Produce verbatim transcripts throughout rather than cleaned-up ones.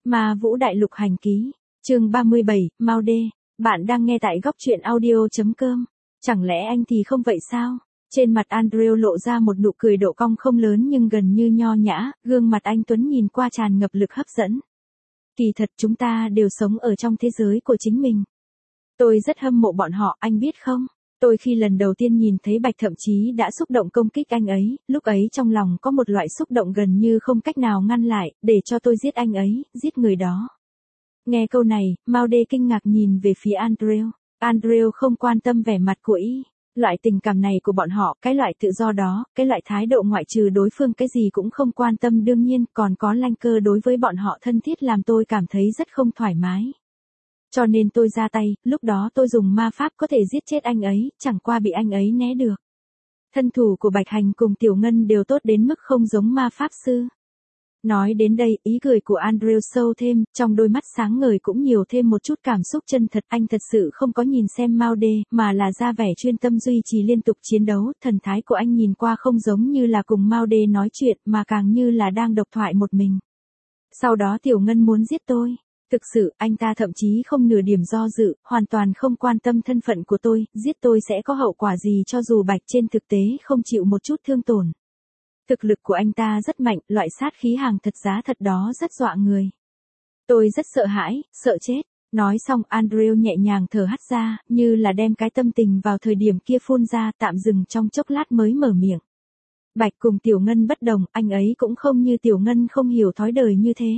Ma Vũ Đại Lục Hành Ký, chương ba mươi bảy, Mao Đê. Bạn đang nghe tại góc truyện audio chấm com. Chẳng lẽ anh thì không vậy sao? Trên mặt Andrew lộ ra một nụ cười độ cong không lớn nhưng gần như nho nhã, gương mặt anh tuấn nhìn qua tràn ngập lực hấp dẫn. Kỳ thật chúng ta đều sống ở trong thế giới của chính mình. Tôi rất hâm mộ bọn họ, anh biết không? Tôi khi lần đầu tiên nhìn thấy Bạch thậm chí đã xúc động công kích anh ấy, lúc ấy trong lòng có một loại xúc động gần như không cách nào ngăn lại, để cho tôi giết anh ấy, giết người đó. Nghe câu này, Mao Đê kinh ngạc nhìn về phía Andrew. Andrew không quan tâm vẻ mặt của y. Loại tình cảm này của bọn họ, cái loại tự do đó, cái loại thái độ ngoại trừ đối phương cái gì cũng không quan tâm đương nhiên còn có lanh cơ đối với bọn họ thân thiết làm tôi cảm thấy rất không thoải mái. Cho nên tôi ra tay, lúc đó tôi dùng ma pháp có thể giết chết anh ấy, chẳng qua bị anh ấy né được. Thân thủ của Bạch Hành cùng Tiểu Ngân đều tốt đến mức không giống ma pháp sư. Nói đến đây, ý cười của Andrew sâu thêm, trong đôi mắt sáng ngời cũng nhiều thêm một chút cảm xúc chân thật. Anh thật sự không có nhìn xem Mao Đê, mà là ra vẻ chuyên tâm duy trì liên tục chiến đấu. Thần thái của anh nhìn qua không giống như là cùng Mao Đê nói chuyện, mà càng như là đang độc thoại một mình. Sau đó Tiểu Ngân muốn giết tôi. Thực sự, anh ta thậm chí không nửa điểm do dự, hoàn toàn không quan tâm thân phận của tôi, giết tôi sẽ có hậu quả gì cho dù Bạch trên thực tế không chịu một chút thương tổn. Thực lực của anh ta rất mạnh, loại sát khí hàng thật giá thật đó rất dọa người. Tôi rất sợ hãi, sợ chết. Nói xong Andrew nhẹ nhàng thở hắt ra, như là đem cái tâm tình vào thời điểm kia phun ra, tạm dừng trong chốc lát mới mở miệng. Bạch cùng Tiểu Ngân bất đồng, anh ấy cũng không như Tiểu Ngân không hiểu thói đời như thế.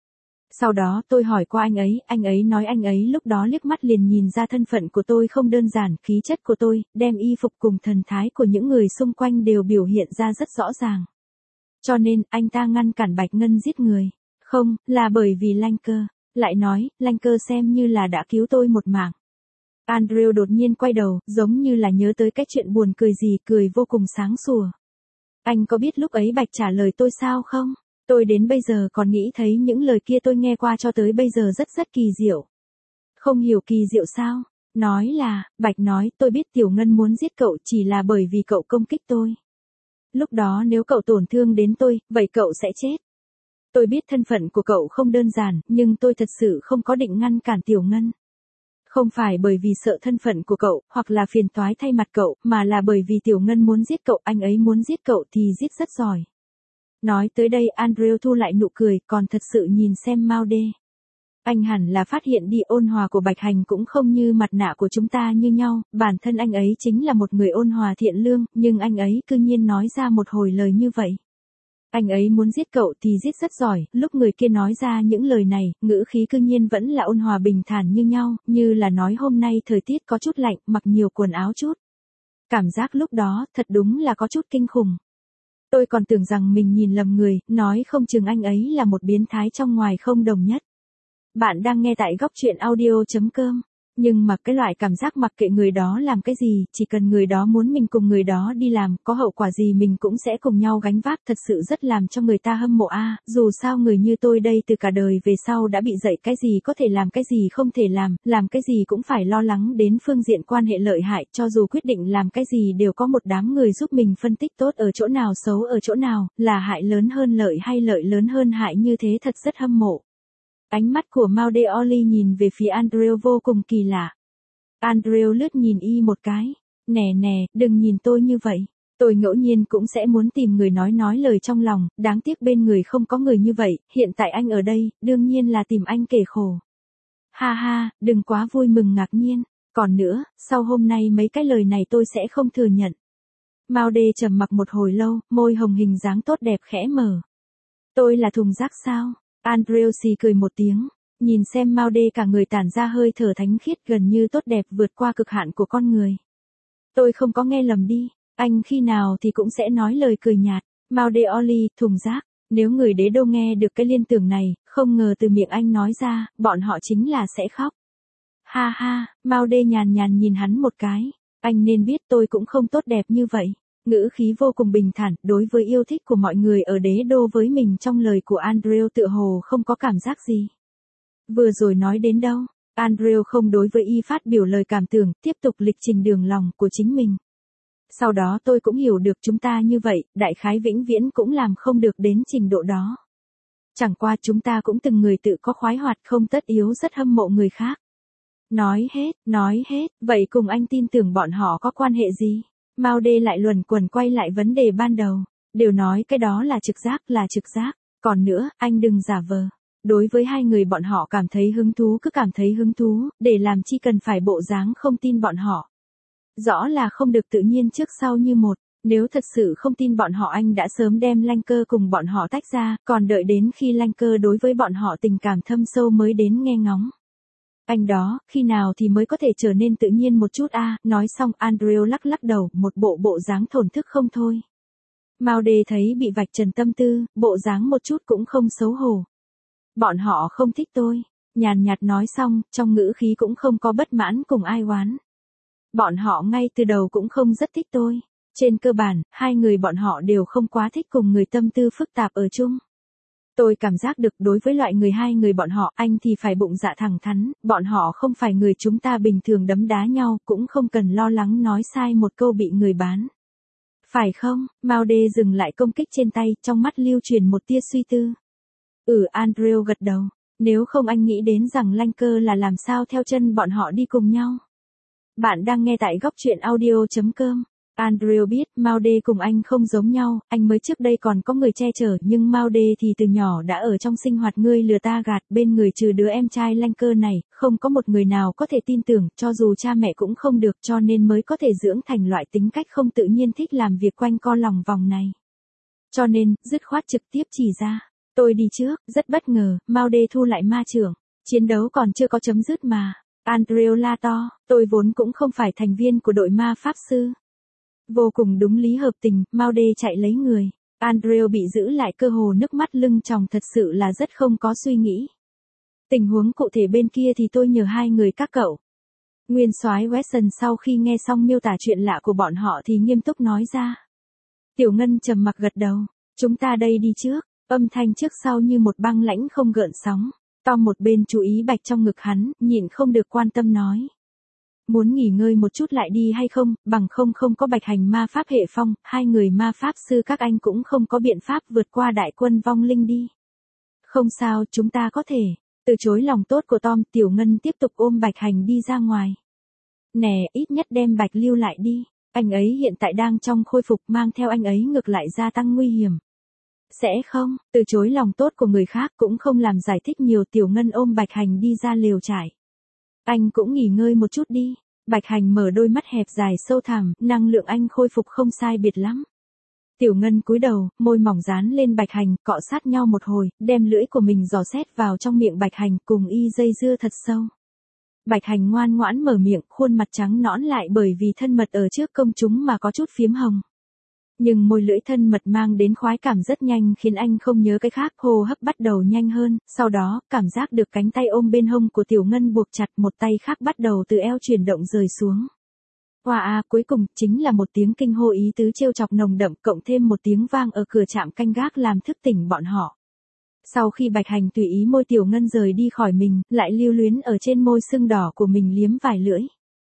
Sau đó tôi hỏi qua anh ấy, anh ấy nói anh ấy lúc đó liếc mắt liền nhìn ra thân phận của tôi không đơn giản, khí chất của tôi, đem y phục cùng thần thái của những người xung quanh đều biểu hiện ra rất rõ ràng. Cho nên, anh ta ngăn cản Bạch Ngân giết người. Không, là bởi vì Lanh Cơ. Lại nói, Lanh Cơ xem như là đã cứu tôi một mạng. Andrew đột nhiên quay đầu, giống như là nhớ tới cái chuyện buồn cười gì, cười vô cùng sáng sủa. Anh có biết lúc ấy Bạch trả lời tôi sao không? Tôi đến bây giờ còn nghĩ thấy những lời kia tôi nghe qua cho tới bây giờ rất rất kỳ diệu. Không hiểu kỳ diệu sao? Nói là, Bạch nói, tôi biết Tiểu Ngân muốn giết cậu chỉ là bởi vì cậu công kích tôi. Lúc đó nếu cậu tổn thương đến tôi, vậy cậu sẽ chết. Tôi biết thân phận của cậu không đơn giản, nhưng tôi thật sự không có định ngăn cản Tiểu Ngân. Không phải bởi vì sợ thân phận của cậu, hoặc là phiền toái thay mặt cậu, mà là bởi vì Tiểu Ngân muốn giết cậu, anh ấy muốn giết cậu thì giết rất giỏi. Nói tới đây Andrew thu lại nụ cười, còn thật sự nhìn xem Mao Đê. Anh hẳn là phát hiện đi ôn hòa của Bạch Hành cũng không như mặt nạ của chúng ta như nhau, bản thân anh ấy chính là một người ôn hòa thiện lương, nhưng anh ấy cư nhiên nói ra một hồi lời như vậy. Anh ấy muốn giết cậu thì giết rất giỏi, lúc người kia nói ra những lời này, ngữ khí cư nhiên vẫn là ôn hòa bình thản như nhau, như là nói hôm nay thời tiết có chút lạnh, mặc nhiều quần áo chút. Cảm giác lúc đó, thật đúng là có chút kinh khủng. Tôi còn tưởng rằng mình nhìn lầm người, nói không chừng anh ấy là một biến thái trong ngoài không đồng nhất. Bạn đang nghe tại góc truyện audio chấm com. Nhưng mà cái loại cảm giác mặc kệ người đó làm cái gì, chỉ cần người đó muốn mình cùng người đó đi làm, có hậu quả gì mình cũng sẽ cùng nhau gánh vác, thật sự rất làm cho người ta hâm mộ a. À, dù sao người như tôi đây từ cả đời về sau đã bị dạy cái gì có thể làm cái gì không thể làm, làm cái gì cũng phải lo lắng đến phương diện quan hệ lợi hại, cho dù quyết định làm cái gì đều có một đám người giúp mình phân tích tốt ở chỗ nào xấu ở chỗ nào, là hại lớn hơn lợi hay lợi lớn hơn hại, như thế thật rất hâm mộ. Ánh mắt của Mao Đê Oli nhìn về phía Andrew vô cùng kỳ lạ. Andrew lướt nhìn y một cái. Nè nè, đừng nhìn tôi như vậy. Tôi ngẫu nhiên cũng sẽ muốn tìm người nói nói lời trong lòng, đáng tiếc bên người không có người như vậy, hiện tại anh ở đây, đương nhiên là tìm anh kể khổ. Ha ha, đừng quá vui mừng ngạc nhiên. Còn nữa, sau hôm nay mấy cái lời này tôi sẽ không thừa nhận. Mao Đê trầm mặc một hồi lâu, môi hồng hình dáng tốt đẹp khẽ mở. Tôi là thùng rác sao? Andrew xì cười một tiếng, nhìn xem Mao Đê cả người tản ra hơi thở thánh khiết gần như tốt đẹp vượt qua cực hạn của con người. Tôi không có nghe lầm đi, anh khi nào thì cũng sẽ nói lời cười nhạt. Mao Đê Oli, thùng rác, nếu người đế đô nghe được cái liên tưởng này, không ngờ từ miệng anh nói ra, bọn họ chính là sẽ khóc. Ha ha, Mao Đê nhàn nhàn nhìn hắn một cái, anh nên biết tôi cũng không tốt đẹp như vậy. Ngữ khí vô cùng bình thản, đối với yêu thích của mọi người ở đế đô với mình trong lời của Andrew tựa hồ không có cảm giác gì. Vừa rồi nói đến đâu, Andrew không đối với y phát biểu lời cảm tưởng, tiếp tục lịch trình đường lòng của chính mình. Sau đó tôi cũng hiểu được chúng ta như vậy, đại khái vĩnh viễn cũng làm không được đến trình độ đó. Chẳng qua chúng ta cũng từng người tự có khoái hoạt không tất yếu rất hâm mộ người khác. Nói hết, nói hết, vậy cùng anh tin tưởng bọn họ có quan hệ gì? Mao Đê lại luẩn quẩn quay lại vấn đề ban đầu. Đều nói cái đó là trực giác, là trực giác. Còn nữa, anh đừng giả vờ. Đối với hai người bọn họ cảm thấy hứng thú cứ cảm thấy hứng thú, để làm chi cần phải bộ dáng không tin bọn họ. Rõ là không được tự nhiên trước sau như một. Nếu thật sự không tin bọn họ anh đã sớm đem Lanh Cơ cùng bọn họ tách ra, còn đợi đến khi Lanh Cơ đối với bọn họ tình cảm thâm sâu mới đến nghe ngóng. Anh đó, khi nào thì mới có thể trở nên tự nhiên một chút a à? Nói xong Andrew lắc lắc đầu, một bộ bộ dáng thổn thức không thôi. Mao Đê thấy bị vạch trần tâm tư, bộ dáng một chút cũng không xấu hổ. Bọn họ không thích tôi. Nhàn nhạt nói xong, trong ngữ khí cũng không có bất mãn cùng ai oán. Bọn họ ngay từ đầu cũng không rất thích tôi. Trên cơ bản, hai người bọn họ đều không quá thích cùng người tâm tư phức tạp ở chung. Tôi cảm giác được đối với loại người hai người bọn họ, anh thì phải bụng dạ thẳng thắn, bọn họ không phải người chúng ta bình thường đấm đá nhau, cũng không cần lo lắng nói sai một câu bị người bán. Phải không? Mao Đê dừng lại công kích trên tay, trong mắt lưu truyền một tia suy tư. Ừ, Andrew gật đầu. Nếu không anh nghĩ đến rằng Lanh Cơ là làm sao theo chân bọn họ đi cùng nhau. Bạn đang nghe tại góc truyện audio chấm com. Andrew biết, Mao Đê cùng anh không giống nhau, anh mới trước đây còn có người che chở, nhưng Mao Đê thì từ nhỏ đã ở trong sinh hoạt ngươi lừa ta gạt, bên người trừ đứa em trai Lanh Cơ này, không có một người nào có thể tin tưởng, cho dù cha mẹ cũng không được, cho nên mới có thể dưỡng thành loại tính cách không tự nhiên thích làm việc quanh co lòng vòng này. Cho nên, dứt khoát trực tiếp chỉ ra, tôi đi trước, rất bất ngờ, Mao Đê thu lại ma chưởng, chiến đấu còn chưa có chấm dứt mà. Andrew la to, tôi vốn cũng không phải thành viên của đội ma pháp sư. Vô cùng đúng lý hợp tình, Mao Đê chạy lấy người. Andrew bị giữ lại cơ hồ nước mắt lưng tròng, thật sự là rất không có suy nghĩ. Tình huống cụ thể bên kia thì tôi nhờ hai người các cậu. Nguyên soái Weston sau khi nghe xong miêu tả chuyện lạ của bọn họ thì nghiêm túc nói ra. Tiểu Ngân trầm mặc gật đầu. Chúng ta đây đi trước. Âm thanh trước sau như một băng lãnh không gợn sóng. Tom một bên chú ý bạch trong ngực hắn, nhịn không được quan tâm nói. Muốn nghỉ ngơi một chút lại đi hay không, bằng không không có bạch hành ma pháp hệ phong, hai người ma pháp sư các anh cũng không có biện pháp vượt qua đại quân vong linh đi. Không sao, chúng ta có thể. Từ chối lòng tốt của Tom, Tiểu Ngân tiếp tục ôm bạch hành đi ra ngoài. Nè, ít nhất đem bạch lưu lại đi. Anh ấy hiện tại đang trong khôi phục, mang theo anh ấy ngược lại gia tăng nguy hiểm. Sẽ không, từ chối lòng tốt của người khác cũng không làm giải thích nhiều. Tiểu Ngân ôm bạch hành đi ra lều trại. Anh cũng nghỉ ngơi một chút đi. Bạch hành mở đôi mắt hẹp dài sâu thẳm, năng lượng anh khôi phục không sai biệt lắm. Tiểu Ngân cúi đầu, môi mỏng dán lên bạch hành, cọ sát nhau một hồi, đem lưỡi của mình dò xét vào trong miệng bạch hành, cùng y dây dưa thật sâu. Bạch hành ngoan ngoãn mở miệng, khuôn mặt trắng nõn lại bởi vì thân mật ở trước công chúng mà có chút phiếm hồng. Nhưng môi lưỡi thân mật mang đến khoái cảm rất nhanh khiến anh không nhớ cái khác, hô hấp bắt đầu nhanh hơn, sau đó, cảm giác được cánh tay ôm bên hông của Tiểu Ngân buộc chặt, một tay khác bắt đầu từ eo chuyển động rời xuống. Hoa a, cuối cùng, chính là một tiếng kinh hô ý tứ trêu chọc nồng đậm, cộng thêm một tiếng vang ở cửa trạm canh gác làm thức tỉnh bọn họ. Sau khi bạch hành tùy ý môi Tiểu Ngân rời đi khỏi mình, lại lưu luyến ở trên môi sưng đỏ của mình liếm vài lưỡi.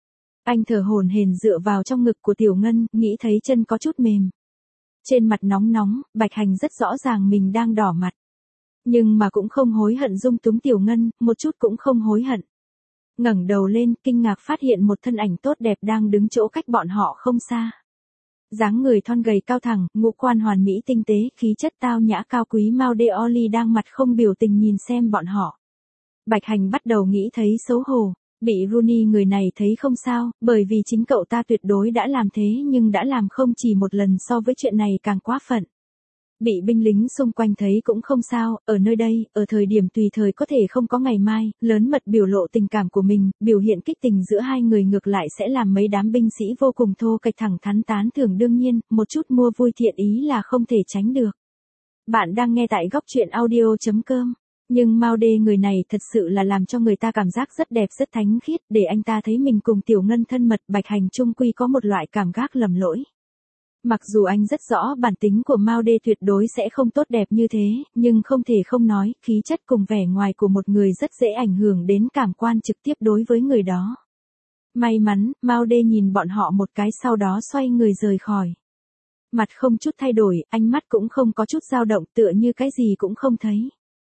Anh thở hổn hển dựa vào trong ngực của Tiểu Ngân, nghĩ thấy chân có chút mềm. Trên mặt nóng nóng, bạch hành rất rõ ràng mình đang đỏ mặt. Nhưng mà cũng không hối hận dung túng Tiểu Ngân, một chút cũng không hối hận. Ngẩng đầu lên, kinh ngạc phát hiện một thân ảnh tốt đẹp đang đứng chỗ cách bọn họ không xa. Dáng người thon gầy cao thẳng, ngũ quan hoàn mỹ tinh tế, khí chất tao nhã cao quý. Mao Đê Oli đang mặt không biểu tình nhìn xem bọn họ. Bạch hành bắt đầu nghĩ thấy xấu hổ. Bị Rooney người này thấy không sao, bởi vì chính cậu ta tuyệt đối đã làm thế nhưng đã làm không chỉ một lần, so với chuyện này càng quá phận. Bị binh lính xung quanh thấy cũng không sao, ở nơi đây, ở thời điểm tùy thời có thể không có ngày mai, lớn mật biểu lộ tình cảm của mình, biểu hiện kích tình giữa hai người ngược lại sẽ làm mấy đám binh sĩ vô cùng thô kệch thẳng thắn tán thưởng. Đương nhiên, một chút mua vui thiện ý là không thể tránh được. Bạn đang nghe tại góc truyện audio chấm com. Nhưng Mao Đê người này thật sự là làm cho người ta cảm giác rất đẹp rất thánh khiết, để anh ta thấy mình cùng Tiểu Ngân thân mật. Bạch hành chung quy có một loại cảm giác lầm lỗi. Mặc dù anh rất rõ bản tính của Mao Đê tuyệt đối sẽ không tốt đẹp như thế, nhưng không thể không nói, khí chất cùng vẻ ngoài của một người rất dễ ảnh hưởng đến cảm quan trực tiếp đối với người đó. May mắn, Mao Đê nhìn bọn họ một cái sau đó xoay người rời khỏi. Mặt không chút thay đổi, ánh mắt cũng không có chút dao động, tựa như cái gì cũng không thấy.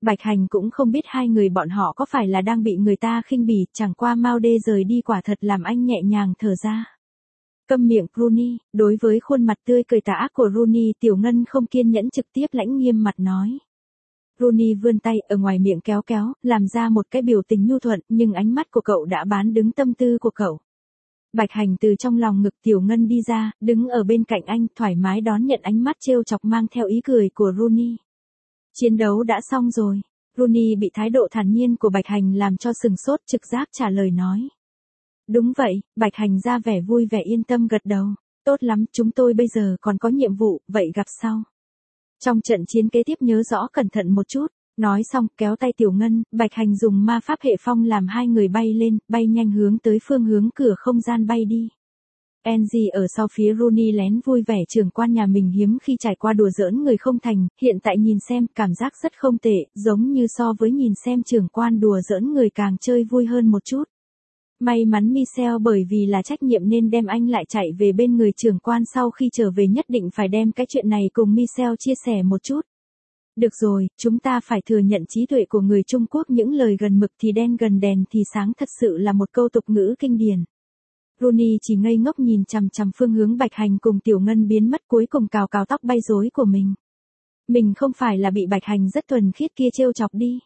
Bạch Hành cũng không biết hai người bọn họ có phải là đang bị người ta khinh bỉ, chẳng qua Mao Đê rời đi quả thật làm anh nhẹ nhàng thở ra. Câm miệng Rooney, đối với khuôn mặt tươi cười tà ác của Rooney, Tiểu Ngân không kiên nhẫn trực tiếp lãnh nghiêm mặt nói. Rooney vươn tay ở ngoài miệng kéo kéo, làm ra một cái biểu tình nhu thuận, nhưng ánh mắt của cậu đã bán đứng tâm tư của cậu. Bạch Hành từ trong lòng ngực Tiểu Ngân đi ra, đứng ở bên cạnh anh, thoải mái đón nhận ánh mắt trêu chọc mang theo ý cười của Rooney. Chiến đấu đã xong rồi. Rooney bị thái độ thản nhiên của Bạch Hành làm cho sừng sốt, trực giác trả lời nói. Đúng vậy, Bạch Hành ra vẻ vui vẻ yên tâm gật đầu. Tốt lắm, chúng tôi bây giờ còn có nhiệm vụ, vậy gặp sau. Trong trận chiến kế tiếp nhớ rõ cẩn thận một chút. Nói xong, kéo tay Tiểu Ngân, Bạch Hành dùng ma pháp hệ phong làm hai người bay lên, bay nhanh hướng tới phương hướng cửa không gian bay đi. Angie ở sau phía Rooney lén vui vẻ, trưởng quan nhà mình hiếm khi trải qua đùa giỡn người không thành, hiện tại nhìn xem, cảm giác rất không tệ, giống như so với nhìn xem trưởng quan đùa giỡn người càng chơi vui hơn một chút. May mắn Michelle bởi vì là trách nhiệm nên đem anh lại chạy về bên người trưởng quan, sau khi trở về nhất định phải đem cái chuyện này cùng Michelle chia sẻ một chút. Được rồi, chúng ta phải thừa nhận trí tuệ của người Trung Quốc, những lời gần mực thì đen gần đèn thì sáng thật sự là một câu tục ngữ kinh điển. Rooney chỉ ngây ngốc nhìn chằm chằm phương hướng Bạch Hành cùng Tiểu Ngân biến mất, cuối cùng cào cào tóc bay rối của mình. Mình không phải là bị Bạch Hành rất thuần khiết kia trêu chọc đi.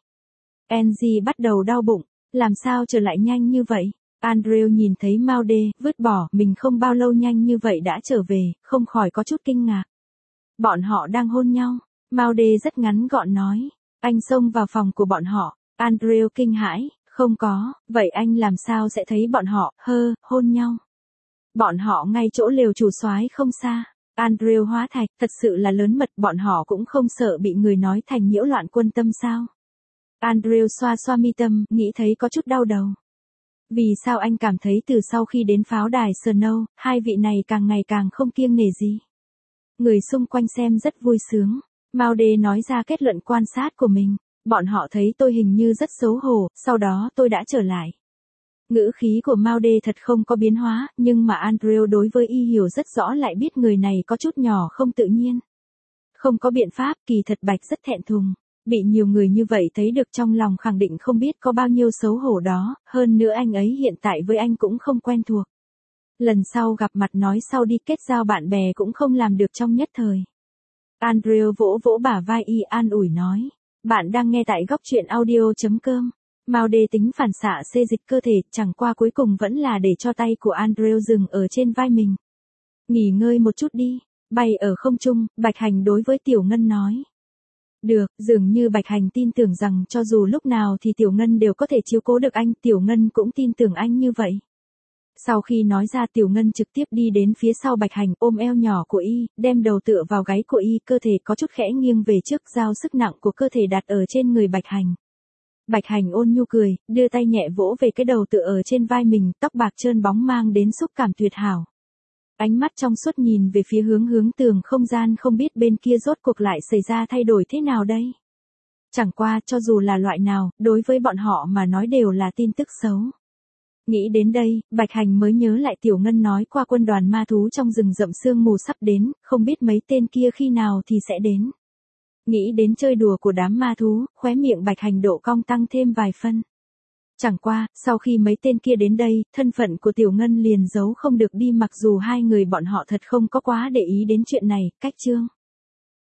Angie bắt đầu đau bụng, làm sao trở lại nhanh như vậy? Andrew nhìn thấy Mao Đê, vứt bỏ, mình không bao lâu nhanh như vậy đã trở về, không khỏi có chút kinh ngạc. Bọn họ đang hôn nhau. Mao Đê rất ngắn gọn nói. Anh xông vào phòng của bọn họ. Andrew kinh hãi. Không có, vậy anh làm sao sẽ thấy bọn họ, hơ, hôn nhau. Bọn họ ngay chỗ lều chủ soái không xa. Andrew hóa thạch, thật sự là lớn mật, bọn họ cũng không sợ bị người nói thành nhiễu loạn quân tâm sao. Andrew xoa xoa mi tâm, nghĩ thấy có chút đau đầu. Vì sao anh cảm thấy từ sau khi đến pháo đài Snow, hai vị này càng ngày càng không kiêng nể gì. Người xung quanh xem rất vui sướng. Mao Đê nói ra kết luận quan sát của mình. Bọn họ thấy tôi hình như rất xấu hổ, sau đó tôi đã trở lại. Ngữ khí của Mao Đê thật không có biến hóa, nhưng mà Andrew đối với y hiểu rất rõ, lại biết người này có chút nhỏ không tự nhiên. Không có biện pháp, kỳ thật Bạch rất thẹn thùng. Bị nhiều người như vậy thấy được trong lòng khẳng định không biết có bao nhiêu xấu hổ đó, hơn nữa anh ấy hiện tại với anh cũng không quen thuộc. Lần sau gặp mặt nói sau đi, kết giao bạn bè cũng không làm được trong nhất thời. Andrew vỗ vỗ bả vai y an ủi nói. Bạn đang nghe tại góc truyện audio chấm com. Mao Đê tính phản xạ xê dịch cơ thể, chẳng qua cuối cùng vẫn là để cho tay của Andrew dừng ở trên vai mình. Nghỉ ngơi một chút đi. Bay ở không trung, Bạch Hành đối với Tiểu Ngân nói. Được, dường như Bạch Hành tin tưởng rằng cho dù lúc nào thì Tiểu Ngân đều có thể chiếu cố được anh, Tiểu Ngân cũng tin tưởng anh như vậy. Sau khi nói ra, Tiểu Ngân trực tiếp đi đến phía sau Bạch Hành, ôm eo nhỏ của y, đem đầu tựa vào gáy của y, cơ thể có chút khẽ nghiêng về trước, giao sức nặng của cơ thể đặt ở trên người Bạch Hành. Bạch Hành ôn nhu cười, đưa tay nhẹ vỗ về cái đầu tựa ở trên vai mình, tóc bạc trơn bóng mang đến xúc cảm tuyệt hảo. Ánh mắt trong suốt nhìn về phía hướng hướng tường không gian, không biết bên kia rốt cuộc lại xảy ra thay đổi thế nào đây. Chẳng qua, cho dù là loại nào, đối với bọn họ mà nói đều là tin tức xấu. Nghĩ đến đây, Bạch Hành mới nhớ lại Tiểu Ngân nói qua quân đoàn ma thú trong rừng rậm sương mù sắp đến, không biết mấy tên kia khi nào thì sẽ đến. Nghĩ đến chơi đùa của đám ma thú, khóe miệng Bạch Hành độ cong tăng thêm vài phân. Chẳng qua, sau khi mấy tên kia đến đây, thân phận của Tiểu Ngân liền giấu không được đi, mặc dù hai người bọn họ thật không có quá để ý đến chuyện này, cách chương.